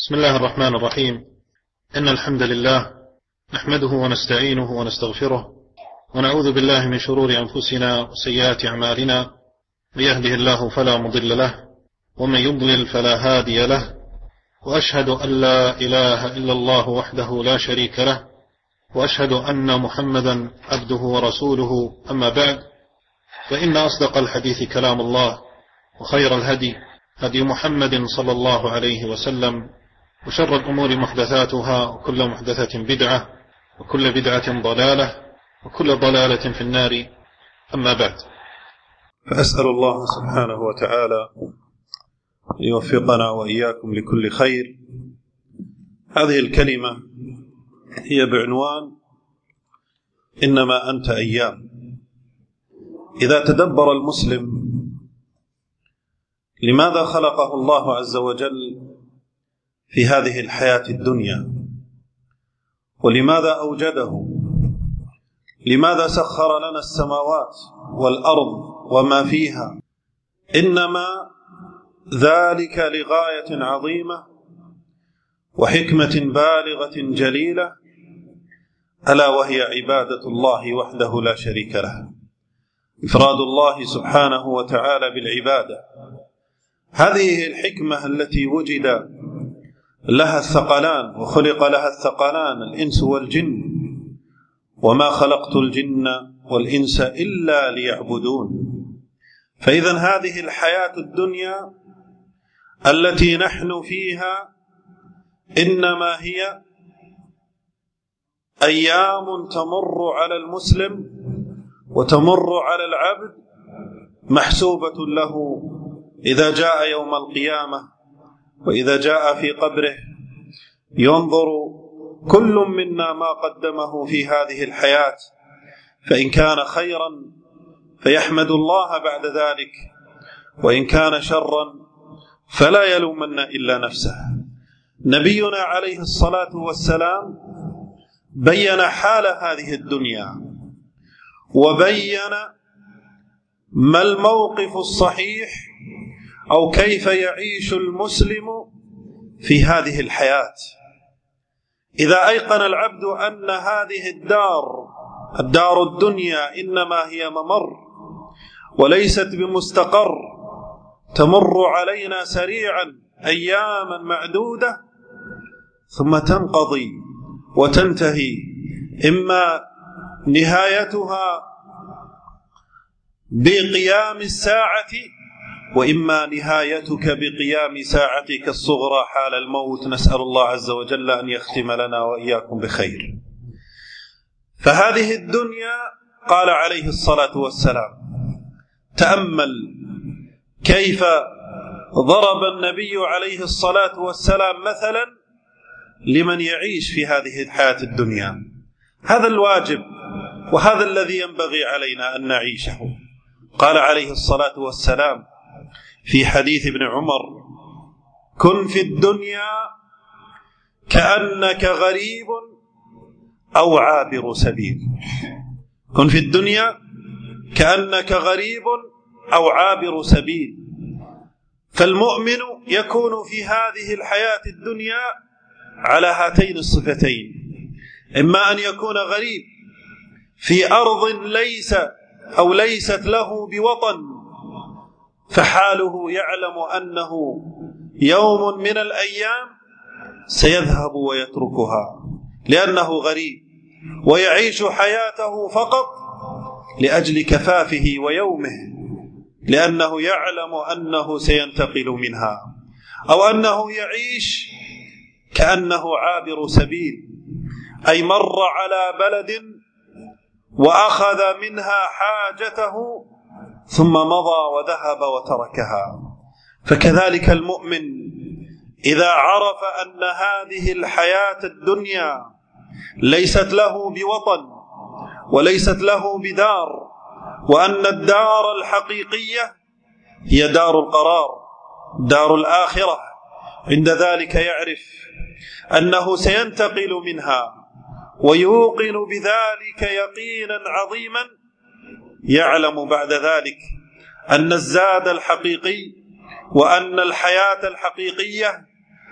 بسم الله الرحمن الرحيم. إن الحمد لله نحمده ونستعينه ونستغفره ونعوذ بالله من شرور أنفسنا وسيئات أعمالنا، من يهده الله فلا مضل له ومن يضلل فلا هادي له، وأشهد أن لا إله إلا الله وحده لا شريك له، وأشهد أن محمدا عبده ورسوله. أما بعد، فإن أصدق الحديث كلام الله، وخير الهدي هدي محمد صلى الله عليه وسلم، وشر الأمور محدثاتها، وكل محدثة بدعة، وكل بدعة ضلالة، وكل ضلالة في النار. أما بعد، فأسأل الله سبحانه وتعالى يوفقنا وإياكم لكل خير. هذه الكلمة هي بعنوان إنما أنت أيام. إذا تدبر المسلم لماذا خلقه الله عز وجل في هذه الحياة الدنيا، ولماذا أوجده، لماذا سخر لنا السماوات والأرض وما فيها، إنما ذلك لغاية عظيمة وحكمة بالغة جليلة، ألا وهي عبادة الله وحده لا شريك له، إفراد الله سبحانه وتعالى بالعبادة. هذه الحكمة التي وجد لها الثقلان وخلق لها الثقلان الإنس والجن، وما خلقت الجن والإنس إلا ليعبدون. فإذن هذه الحياة الدنيا التي نحن فيها إنما هي أيام تمر على المسلم وتمر على العبد، محسوبة له إذا جاء يوم القيامة، وإذا جاء في قبره ينظر كل منا ما قدمه في هذه الحياة، فإن كان خيرا فيحمد الله بعد ذلك، وإن كان شرا فلا يلومن إلا نفسه. نبينا عليه الصلاة والسلام بين حال هذه الدنيا، وبين ما الموقف الصحيح أو كيف يعيش المسلم في هذه الحياة. إذا أيقن العبد أن هذه الدار الدنيا إنما هي ممر وليست بمستقر، تمر علينا سريعا أياما معدودة ثم تنقضي وتنتهي، إما نهايتها بقيام الساعة، وإما نهايتك بقيام ساعتك الصغرى حال الموت. نسأل الله عز وجل أن يختم لنا وإياكم بخير. فهذه الدنيا، قال عليه الصلاة والسلام، تأمل كيف ضرب النبي عليه الصلاة والسلام مثلا لمن يعيش في هذه الحياة الدنيا. هذا الواجب وهذا الذي ينبغي علينا أن نعيشه. قال عليه الصلاة والسلام في حديث ابن عمر: كن في الدنيا كأنك غريب أو عابر سبيل. كن في الدنيا كأنك غريب أو عابر سبيل. فالمؤمن يكون في هذه الحياة الدنيا على هاتين الصفتين: إما أن يكون غريب في أرض ليست له بوطن، فحاله يعلم أنه يوم من الأيام سيذهب ويتركها لأنه غريب، ويعيش حياته فقط لأجل كفافه ويومه، لأنه يعلم أنه سينتقل منها، أو أنه يعيش كأنه عابر سبيل، أي مر على بلد وأخذ منها حاجته ثم مضى وذهب وتركها. فكذلك المؤمن إذا عرف أن هذه الحياة الدنيا ليست له بوطن وليست له بدار، وأن الدار الحقيقية هي دار القرار، دار الآخرة، عند ذلك يعرف أنه سينتقل منها، ويوقن بذلك يقينا عظيما. يعلم بعد ذلك أن الزاد الحقيقي وأن الحياة الحقيقية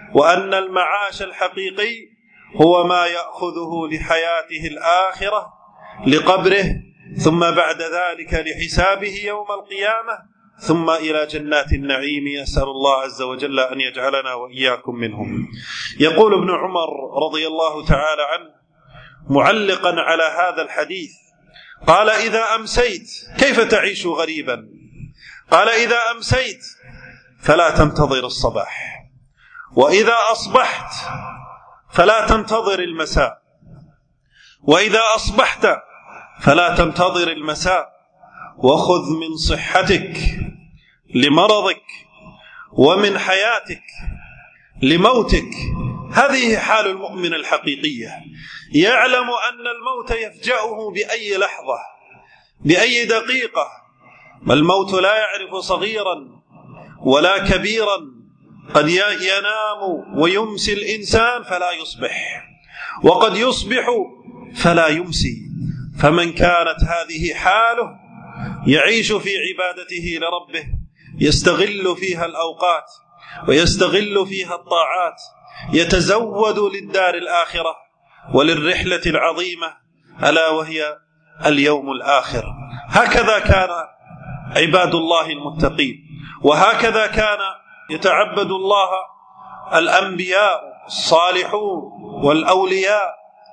وأن المعاش الحقيقي هو ما يأخذه لحياته الآخرة لقبره، ثم بعد ذلك لحسابه يوم القيامة، ثم إلى جنات النعيم. يسأل الله عز وجل أن يجعلنا وإياكم منهم. يقول ابن عمر رضي الله تعالى عنه معلقا على هذا الحديث، قال: إذا أمسيت كيف تعيش غريبا؟ قال: إذا أمسيت فلا تنتظر الصباح، وإذا أصبحت فلا تنتظر المساء، وإذا أصبحت فلا تنتظر المساء، وخذ من صحتك لمرضك ومن حياتك لموتك. هذه حال المؤمن الحقيقية، يعلم أن الموت يفجأه بأي لحظة، بأي دقيقة. الموت لا يعرف صغيرا ولا كبيرا، قد ينام ويمسي الإنسان فلا يصبح، وقد يصبح فلا يمسي. فمن كانت هذه حاله يعيش في عبادته لربه، يستغل فيها الأوقات ويستغل فيها الطاعات، يتزود للدار الآخرة وللرحلة العظيمة ألا وهي اليوم الآخر. هكذا كان عباد الله المتقين، وهكذا كان يتعبد الله الأنبياء الصالحون والأولياء،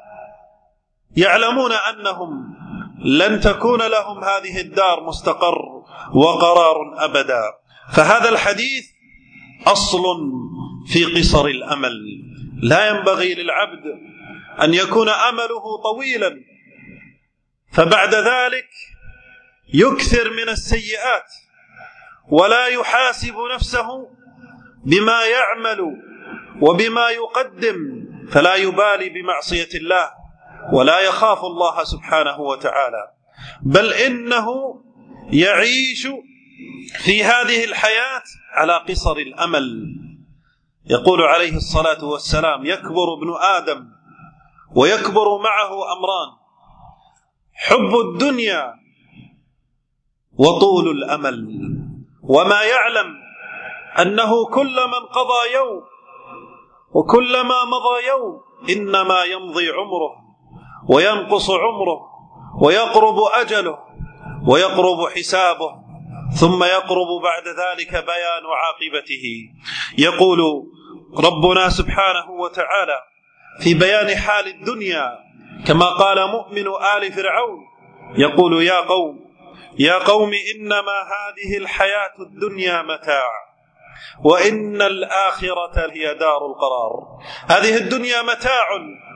يعلمون أنهم لن تكون لهم هذه الدار مستقر وقرار أبدا. فهذا الحديث أصل في قصر الأمل. لا ينبغي للعبد أن يكون أمله طويلا فبعد ذلك يكثر من السيئات ولا يحاسب نفسه بما يعمل وبما يقدم، فلا يبالي بمعصية الله ولا يخاف الله سبحانه وتعالى، بل إنه يعيش في هذه الحياة على قصر الأمل. يقول عليه الصلاة والسلام: يكبر ابن آدم ويكبر معه أمران: حب الدنيا وطول الأمل. وما يعلم أنه كلما انقضى يوم وكلما مضى يوم إنما يمضي عمره وينقص عمره ويقرب أجله ويقرب حسابه، ثم يقرب بعد ذلك بيان عاقبته. يقول ربنا سبحانه وتعالى في بيان حال الدنيا كما قال مؤمن آل فرعون، يقول: يا قوم إنما هذه الحياة الدنيا متاع وإن الآخرة هي دار القرار. هذه الدنيا متاع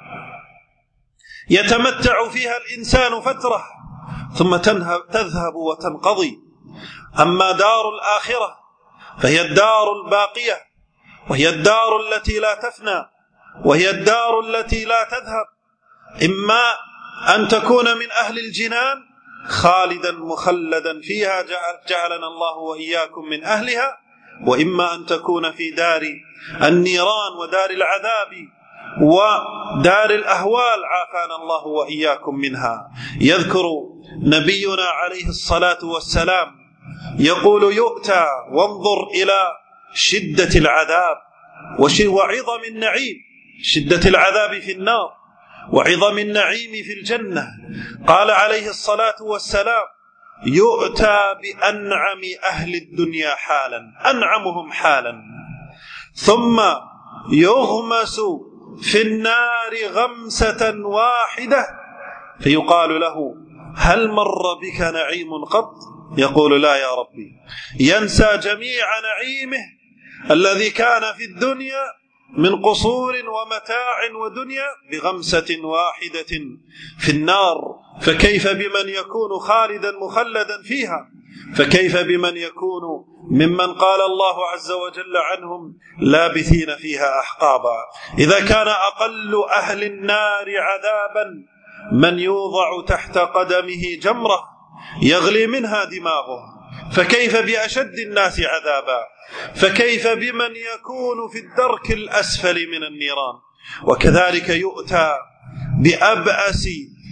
يتمتع فيها الإنسان فترة ثم تذهب وتنقضي، أما دار الآخرة فهي الدار الباقية، وهي الدار التي لا تفنى، وهي الدار التي لا تذهب. إما أن تكون من أهل الجنان خالدا مخلدا فيها، جعلنا الله وإياكم من أهلها، وإما أن تكون في دار النيران ودار العذاب ودار الأهوال، عافانا الله وإياكم منها. يذكر نبينا عليه الصلاة والسلام يقول: يؤتى، وانظر إلى شدة العذاب وعظم النعيم، شدة العذاب في النار وعظم النعيم في الجنة. قال عليه الصلاة والسلام: يؤتى بأنعم أهل الدنيا حالا، أنعمهم حالا، ثم يغمس في النار غمسة واحدة فيقال له: هل مر بك نعيم قط؟ يقول: لا يا ربي. ينسى جميع نعيمه الذي كان في الدنيا من قصور ومتاع ودنيا بغمسة واحدة في النار. فكيف بمن يكون خالدا مخلدا فيها؟ فكيف بمن يكون ممن قال الله عز وجل عنهم: لابثين فيها أحقابا. إذا كان أقل أهل النار عذابا من يوضع تحت قدمه جمرة يغلي منها دماغه، فكيف بأشد الناس عذابا؟ فكيف بمن يكون في الدرك الأسفل من النيران؟ وكذلك يؤتى بأبأس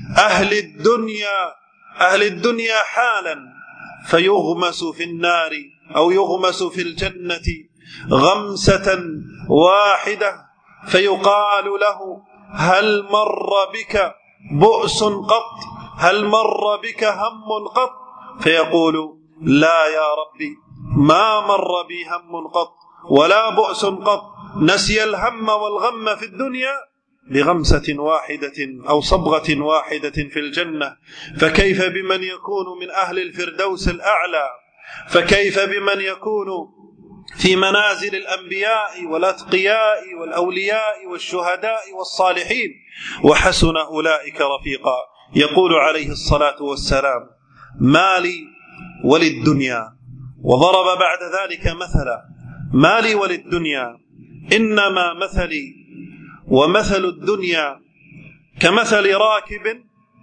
أهل الدنيا حالا فيغمس في النار أو يغمس في الجنة غمسة واحدة فيقال له: هل مر بك بؤس قط؟ هل مر بك هم قط؟ فيقول: لا يا ربي، ما مر بي هم قط ولا بؤس قط. نسي الهم والغم في الدنيا بغمسة واحدة أو صبغة واحدة في الجنة، فكيف بمن يكون من أهل الفردوس الأعلى؟ فكيف بمن يكون في منازل الأنبياء والأتقياء والأولياء والشهداء والصالحين؟ وحسن أولئك رفيقا. يقول عليه الصلاة والسلام: ما لي وللدنيا. وضرب بعد ذلك مثلا: ما لي وللدنيا إنما مثلي ومثل الدنيا كمثل راكب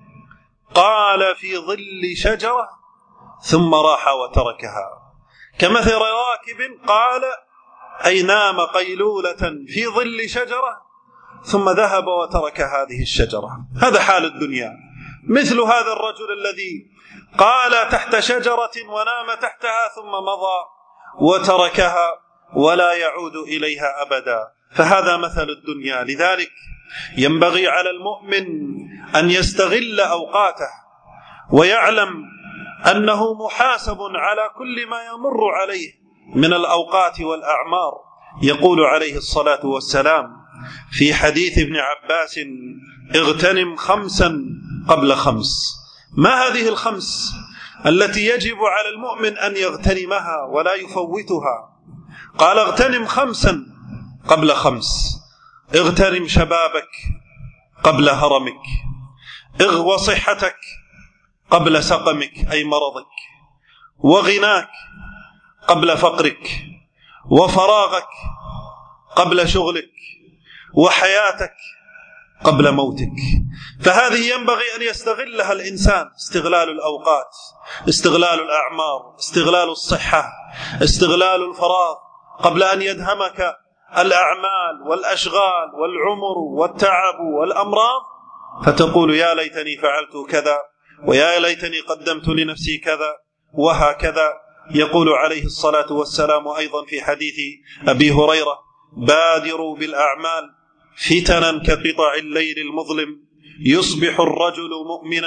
قال في ظل شجرة ثم راح وتركها. كمثل راكب قال أي نام قيلولة في ظل شجرة ثم ذهب وترك هذه الشجرة. هذا حال الدنيا. مثل هذا الرجل الذي قال تحت شجرة ونام تحتها ثم مضى وتركها ولا يعود إليها أبدا. فهذا مثل الدنيا. لذلك ينبغي على المؤمن أن يستغل أوقاته ويعلم أنه محاسب على كل ما يمر عليه من الأوقات والأعمار. يقول عليه الصلاة والسلام في حديث ابن عباس: اغتنم 5 قبل 5. ما هذه ال5 التي يجب على المؤمن أن يغتنمها ولا يفوتها؟ قال: اغتنم 5 قبل 5. اغتنم شبابك قبل هرمك، اغو صحتك قبل سقمك أي مرضك، وغناك قبل فقرك، وفراغك قبل شغلك، وحياتك قبل موتك. فهذه ينبغي أن يستغلها الإنسان: استغلال الأوقات، استغلال الأعمار، استغلال الصحة، استغلال الفراغ قبل أن يدهمك الأعمال والأشغال والعمر والتعب والأمراض، فتقول: يا ليتني فعلت كذا، ويا ليتني قدمت لنفسي كذا، وهكذا. يقول عليه الصلاة والسلام أيضا في حديث أبي هريرة: بادروا بالأعمال فتنا كقطع الليل المظلم، يصبح الرجل مؤمنا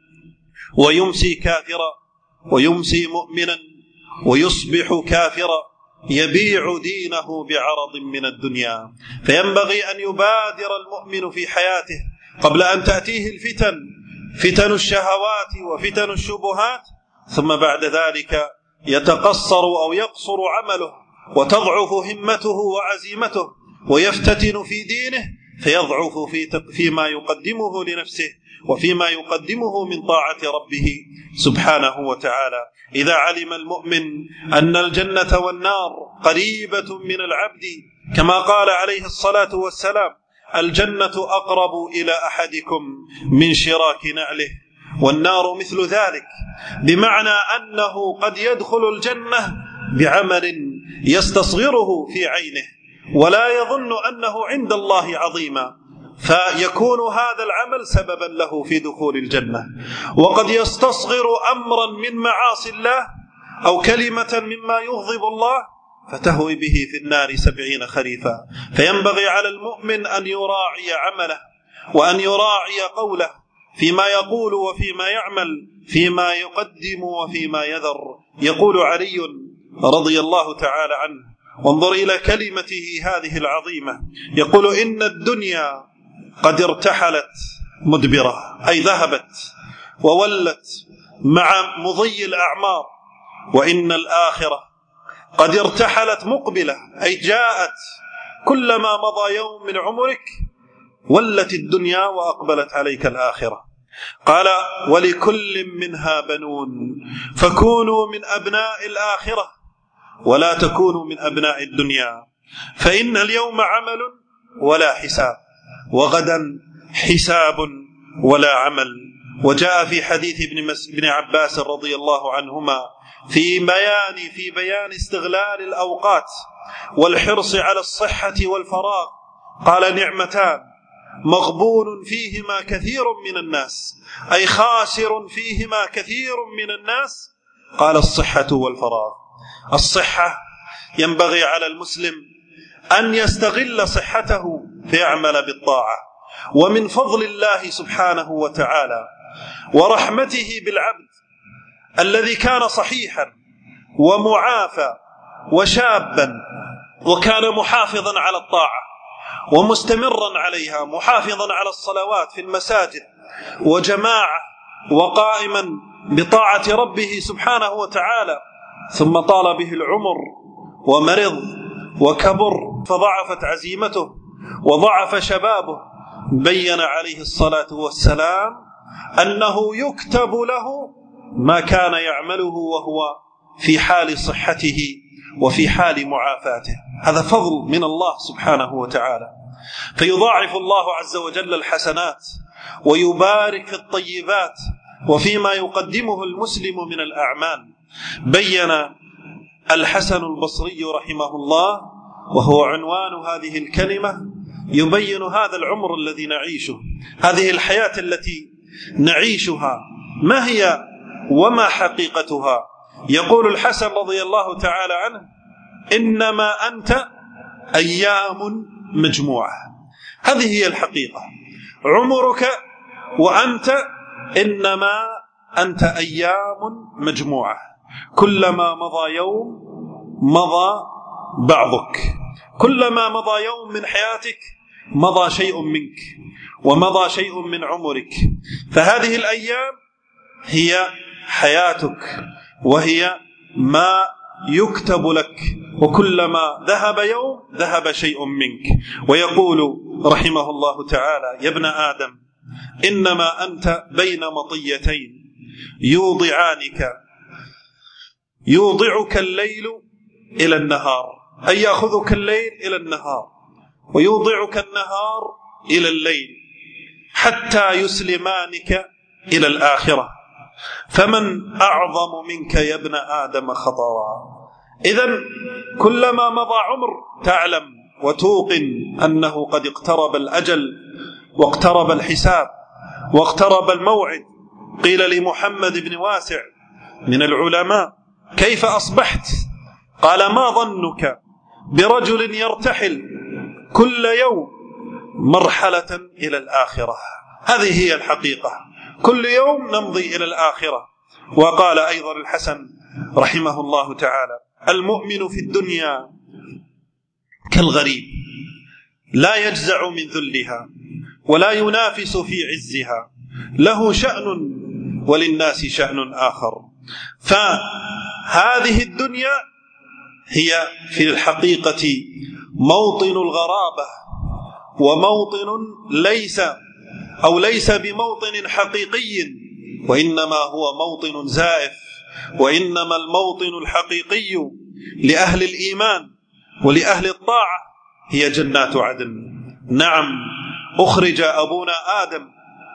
ويمسي كافرا، ويمسي مؤمنا ويصبح كافرا، يبيع دينه بعرض من الدنيا. فينبغي أن يبادر المؤمن في حياته قبل أن تأتيه الفتن، فتن الشهوات وفتن الشبهات، ثم بعد ذلك يتقصر أو يقصر عمله وتضعف همته وعزيمته ويفتتن في دينه، فيضعف فيما يقدمه لنفسه وفيما يقدمه من طاعة ربه سبحانه وتعالى. إذا علم المؤمن أن الجنة والنار قريبة من العبد، كما قال عليه الصلاة والسلام: الجنة أقرب إلى أحدكم من شراك نعله، والنار مثل ذلك، بمعنى أنه قد يدخل الجنة بعمل يستصغره في عينه ولا يظن أنه عند الله عظيما، فيكون هذا العمل سببا له في دخول الجنة. وقد يستصغر أمرا من معاصي الله أو كلمة مما يغضب الله فتهوي به في النار 70 خريفا. فينبغي على المؤمن أن يراعي عمله وأن يراعي قوله فيما يقول وفيما يعمل، فيما يقدم وفيما يذر. يقول علي رضي الله تعالى عنه، وانظر إلى كلمته هذه العظيمة، يقول: إن الدنيا قد ارتحلت مدبرة، أي ذهبت وولت مع مضي الأعمار، وإن الآخرة قد ارتحلت مقبلة، أي جاءت، كلما مضى يوم من عمرك ولت الدنيا وأقبلت عليك الآخرة. قال: ولكل منها بنون فكونوا من أبناء الآخرة ولا تكونوا من أبناء الدنيا، فإن اليوم عمل ولا حساب، وغدا حساب ولا عمل. وجاء في حديث ابن عباس رضي الله عنهما في بيان استغلال الأوقات والحرص على الصحة والفراغ، قال: نعمتان مغبون فيهما كثير من الناس، أي خاسر فيهما كثير من الناس. قال: الصحة والفراغ. الصحة ينبغي على المسلم أن يستغل صحته فيعمل بالطاعة. ومن فضل الله سبحانه وتعالى ورحمته بالعبد الذي كان صحيحا ومعافى وشابا وكان محافظا على الطاعة ومستمرا عليها، محافظا على الصلوات في المساجد وجماعة وقائما بطاعة ربه سبحانه وتعالى، ثم طال به العمر ومرض وكبر فضعفت عزيمته وضعف شبابه، بين عليه الصلاة والسلام أنه يكتب له ما كان يعمله وهو في حال صحته وفي حال معافاته. هذا فضل من الله سبحانه وتعالى، فيضاعف الله عز وجل الحسنات ويبارك في الطيبات وفيما يقدمه المسلم من الأعمال. بين الحسن البصري رحمه الله، وهو عنوان هذه الكلمة، يبين هذا العمر الذي نعيشه، هذه الحياة التي نعيشها، ما هي وما حقيقتها. يقول الحسن رضي الله تعالى عنه: إنما أنت أيام مجموعة. هذه هي الحقيقة، عمرك وأنت إنما أنت أيام مجموعة، كلما مضى يوم مضى بعضك، كلما مضى يوم من حياتك مضى شيء منك ومضى شيء من عمرك. فهذه الأيام هي حياتك وهي ما يكتب لك، وكلما ذهب يوم ذهب شيء منك. ويقول رحمه الله تعالى: يا ابن آدم إنما أنت بين مطيتين يوضعك الليل إلى النهار، أي يأخذك الليل إلى النهار ويوضعك النهار إلى الليل حتى يسلمانك إلى الآخرة، فمن أعظم منك يا ابن آدم خطرا. إذن كلما مضى عمر تعلم وتوقن أنه قد اقترب الأجل واقترب الحساب واقترب الموعد. قيل لمحمد بن واسع من العلماء: كيف أصبحت؟ قال: ما ظنك برجل يرتحل كل يوم مرحلة إلى الآخرة. هذه هي الحقيقة، كل يوم نمضي إلى الآخرة. وقال أيضا الحسن رحمه الله تعالى: المؤمن في الدنيا كالغريب، لا يجزع من ذلها ولا ينافس في عزها، له شأن وللناس شأن آخر. فهذه الدنيا هي في الحقيقة موطن الغرابة، وموطن ليس بموطن حقيقي، وإنما هو موطن زائف. وإنما الموطن الحقيقي لأهل الإيمان ولأهل الطاعة هي جنات عدن. نعم، أخرج أبونا آدم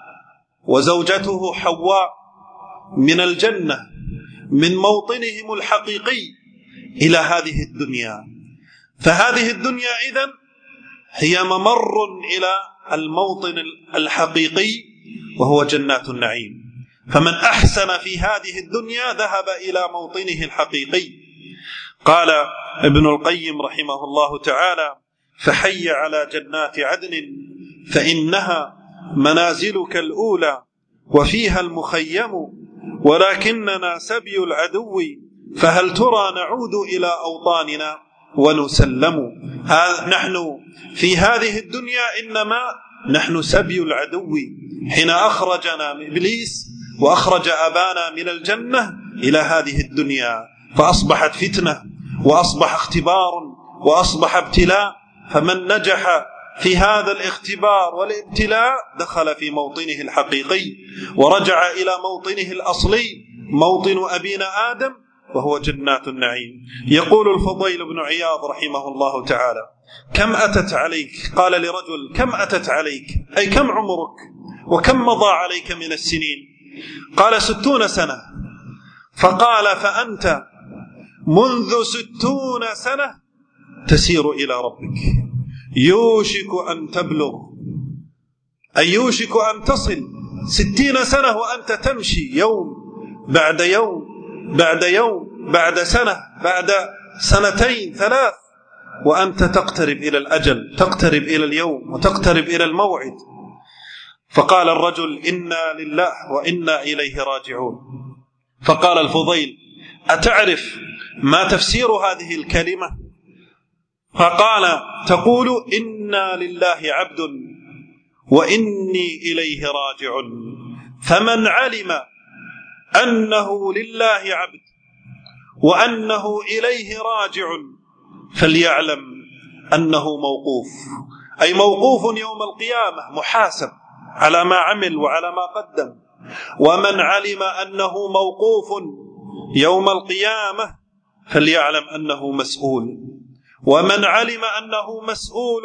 وزوجته حواء من الجنة من موطنهم الحقيقي إلى هذه الدنيا، فهذه الدنيا إذن هي ممر إلى الموطن الحقيقي وهو جنات النعيم. فمن أحسن في هذه الدنيا ذهب إلى موطنه الحقيقي. قال ابن القيم رحمه الله تعالى: فحي على جنات عدن فإنها منازلك الأولى وفيها المخيم، ولكننا سبي العدو فهل ترى نعود إلى أوطاننا ونسلم. نحن في هذه الدنيا إنما نحن سبي العدو، حين أخرجنا من إبليس وأخرج أبانا من الجنة إلى هذه الدنيا، فأصبحت فتنة وأصبح اختبار وأصبح ابتلاء. فمن نجح في هذا الاختبار والابتلاء دخل في موطنه الحقيقي ورجع إلى موطنه الأصلي، موطن أبينا آدم، وهو جنات النعيم. يقول الفضيل بن عياض رحمه الله تعالى: كم أتت عليك؟ قال لرجل: كم أتت عليك؟ أي كم عمرك وكم مضى عليك من السنين؟ قال: 60 سنة. فقال: فأنت منذ 60 سنة تسير إلى ربك، يوشك أن تبلغ، أي يوشك أن تصل 60 سنة وأنت تمشي يوم بعد يوم بعد يوم بعد سنة بعد سنتين 3، وأنت تقترب إلى الأجل، تقترب إلى اليوم وتقترب إلى الموعد. فقال الرجل: إنا لله وإنا إليه راجعون. فقال الفضيل: أتعرف ما تفسير هذه الكلمة؟ فقال: تقول إنا لله عبد وإني إليه راجع، فمن علم أنه لله عبد وأنه إليه راجع فليعلم أنه موقوف، أي موقوف يوم القيامة، محاسب على ما عمل وعلى ما قدم. ومن علم أنه موقوف يوم القيامة فليعلم أنه مسؤول، ومن علم أنه مسؤول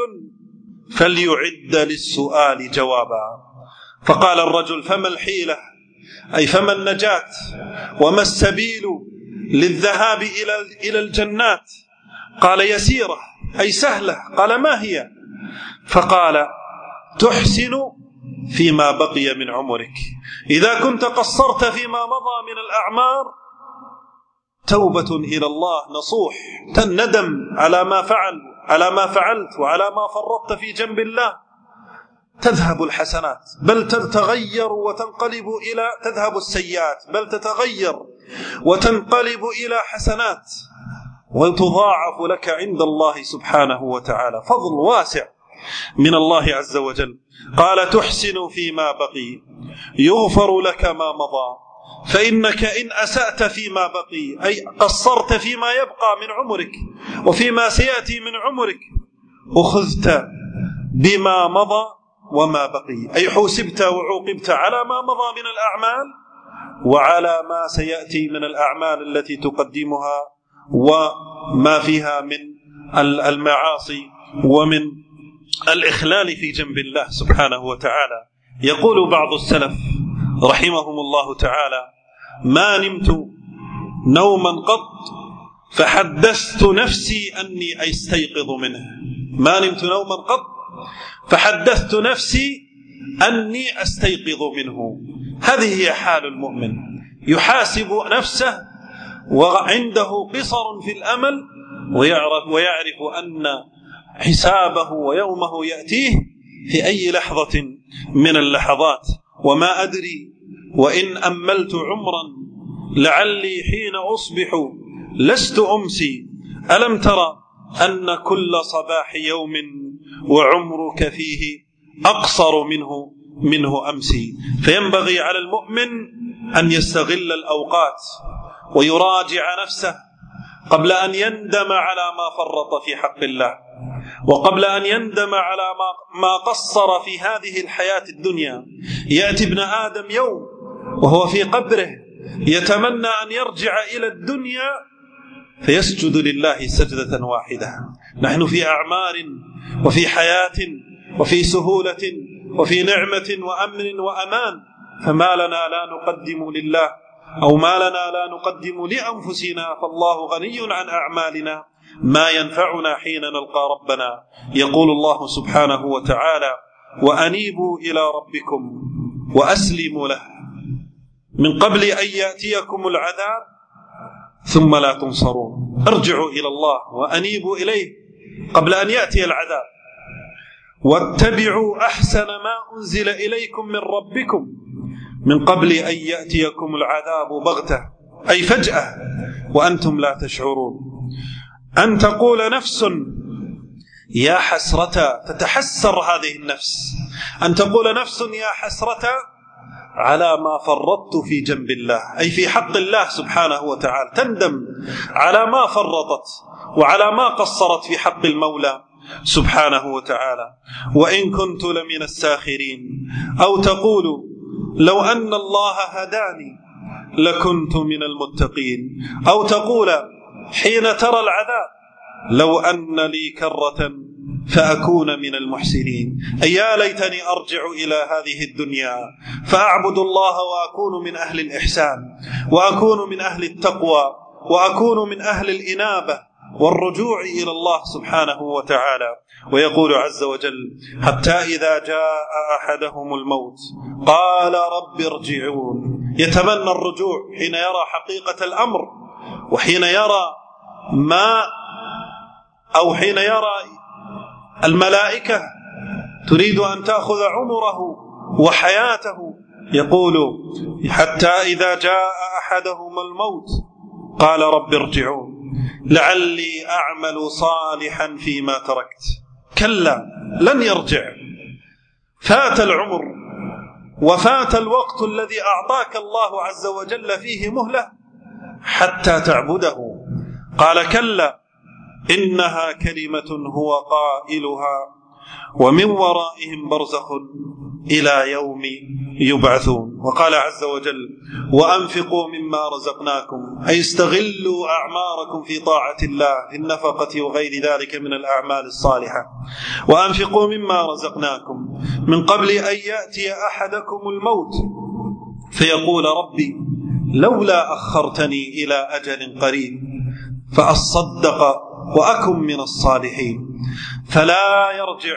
فليعد للسؤال جوابا. فقال الرجل: فما الحيلة، أي فما النجاة وما السبيل للذهاب إلى الجنات؟ قال: يسيرة، أي سهلة. قال: ما هي؟ فقال: تحسن فيما بقي من عمرك. إذا كنت قصرت فيما مضى من الأعمار، توبة إلى الله نصوح، تندم على ما فعلت وعلى ما فرطت في جنب الله، تذهب الحسنات بل تتغير وتنقلب إلى تذهب السيئات بل تتغير وتنقلب إلى حسنات، وتضاعف لك عند الله سبحانه وتعالى. فضل واسع من الله عز وجل. قال: تحسن فيما بقي يغفر لك ما مضى، فإنك إن أسأت فيما بقي، أي قصرت فيما يبقى من عمرك وفيما سيأتي من عمرك، أخذت بما مضى وما بقي، أي حوسبت وعوقبت على ما مضى من الأعمال وعلى ما سيأتي من الأعمال التي تقدمها وما فيها من المعاصي ومن الإخلال في جنب الله سبحانه وتعالى. يقول بعض السلف رحمهم الله تعالى: ما نمت نوما قط فحدثت نفسي أني أستيقظ منه. ما نمت نوما قط فحدثت نفسي أني أستيقظ منه. هذه هي حال المؤمن، يحاسب نفسه وعنده قصر في الأمل، ويعرف أن حسابه ويومه يأتيه في أي لحظة من اللحظات. وما أدري وإن أملت عمرا لعلي حين أصبح لست أمسي. ألم ترى أن كل صباح يوم وعمرك فيه أقصر منه أمسي. فينبغي على المؤمن أن يستغل الأوقات ويراجع نفسه قبل أن يندم على ما فرط في حق الله، وقبل أن يندم على ما قصر في هذه الحياة الدنيا. يأتي ابن آدم يوم وهو في قبره يتمنى أن يرجع إلى الدنيا فيسجد لله سجدة واحدة. نحن في أعمار وفي حياة وفي سهولة وفي نعمة وأمن وأمان، فما لنا لا نقدم لله أو ما لنا لا نقدم لأنفسنا، فالله غني عن أعمالنا ما ينفعنا حين نلقى ربنا. يقول الله سبحانه وتعالى: وأنيبوا إلى ربكم وأسلموا له من قبل أن يأتيكم العذاب ثم لا تنصرون. ارجعوا إلى الله وأنيبوا إليه قبل أن يأتي العذاب، واتبعوا أحسن ما أنزل إليكم من ربكم من قبل أن يأتيكم العذاب بغتة، أي فجأة وأنتم لا تشعرون. أن تقول نفس يا حسرة، تتحسر هذه النفس، أن تقول نفس يا حسرة على ما فرطت في جنب الله، أي في حق الله سبحانه وتعالى، تندم على ما فرطت وعلى ما قصرت في حق المولى سبحانه وتعالى. وإن كنت لمن الساخرين، أو تقول لو أن الله هداني لكنت من المتقين، أو تقول حين ترى العذاب لو أن لي كرة فأكون من المحسنين، أي يا ليتني أرجع إلى هذه الدنيا فأعبد الله وأكون من أهل الإحسان وأكون من أهل التقوى وأكون من أهل الإنابة والرجوع إلى الله سبحانه وتعالى. ويقول عز وجل: حتى إذا جاء أحدهم الموت قال رب ارجعون. يتمنى الرجوع حين يرى حقيقة الأمر وحين يرى ما أو حين يرى الملائكة تريد أن تأخذ عمره وحياته يقول حتى إذا جاء أحدهما الموت قال رب ارجعون لعلي أعمل صالحا فيما تركت. كلا لن يرجع، فات العمر وفات الوقت الذي أعطاك الله عز وجل فيه مهلة حتى تعبده. قال كلا إنها كلمة هو قائلها ومن ورائهم برزخ إلى يوم يبعثون. وقال عز وجل وأنفقوا مما رزقناكم، أي استغلوا أعماركم في طاعة الله في النفقة وغير ذلك من الأعمال الصالحة. وأنفقوا مما رزقناكم من قبل أن يأتي أحدكم الموت فيقول ربي لولا أخرتني إلى أجل قريب فأصدق وأكن من الصالحين. فلا يرجع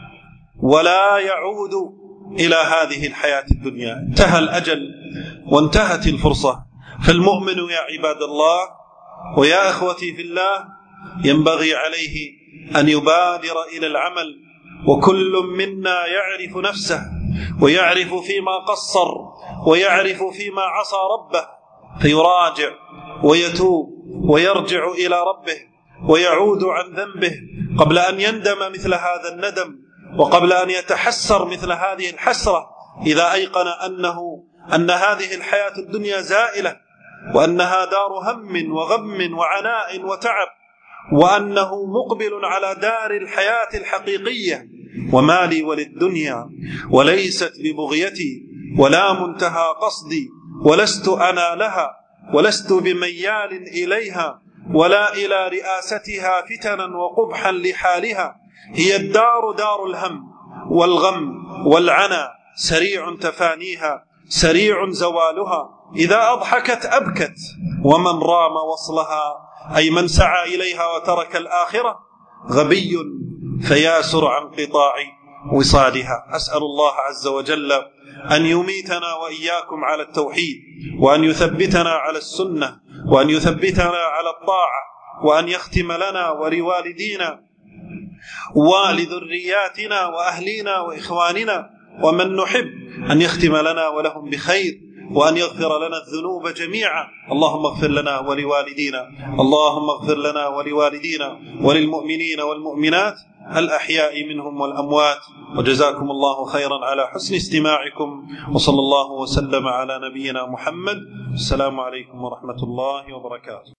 ولا يعود إلى هذه الحياة الدنيا. انتهى الأجل وانتهت الفرصة. فالمؤمن يا عباد الله ويا أخوتي في الله ينبغي عليه أن يبادر إلى العمل، وكل منا يعرف نفسه ويعرف فيما قصر ويعرف فيما عصى ربه، فيراجع ويتوب ويرجع إلى ربه ويعود عن ذنبه قبل أن يندم مثل هذا الندم، وقبل أن يتحسر مثل هذه الحسرة، إذا أيقن أن هذه الحياة الدنيا زائلة، وأنها دار هم وغم وعناء وتعب، وأنه مقبل على دار الحياة الحقيقية. وما لي وللدنيا وليست ببغيتي ولا منتهى قصدي، ولست أنا لها ولست بميال إليها ولا إلى رئاستها فتنا وقبحا لحالها. هي الدار دار الهم والغم والعنى، سريع تفانيها سريع زوالها. إذا أضحكت أبكت، ومن رام وصلها أي من سعى إليها وترك الآخرة غبي فياسر عن قطاع وصالها. أسأل الله عز وجل أن يميتنا وإياكم على التوحيد، وأن يثبتنا على السنة، وأن يثبتنا على الطاعة، وأن يختم لنا ولوالدينا ولذرياتنا وأهلنا وإخواننا ومن نحب أن يختم لنا ولهم بخير، وأن يغفر لنا الذنوب جميعا. اللهم اغفر لنا ولوالدينا، اللهم اغفر لنا ولوالدينا وللمؤمنين والمؤمنات الأحياء منهم والأموات. وجزاكم الله خيرا على حسن استماعكم، وصلى الله وسلم على نبينا محمد. السلام عليكم ورحمة الله وبركاته.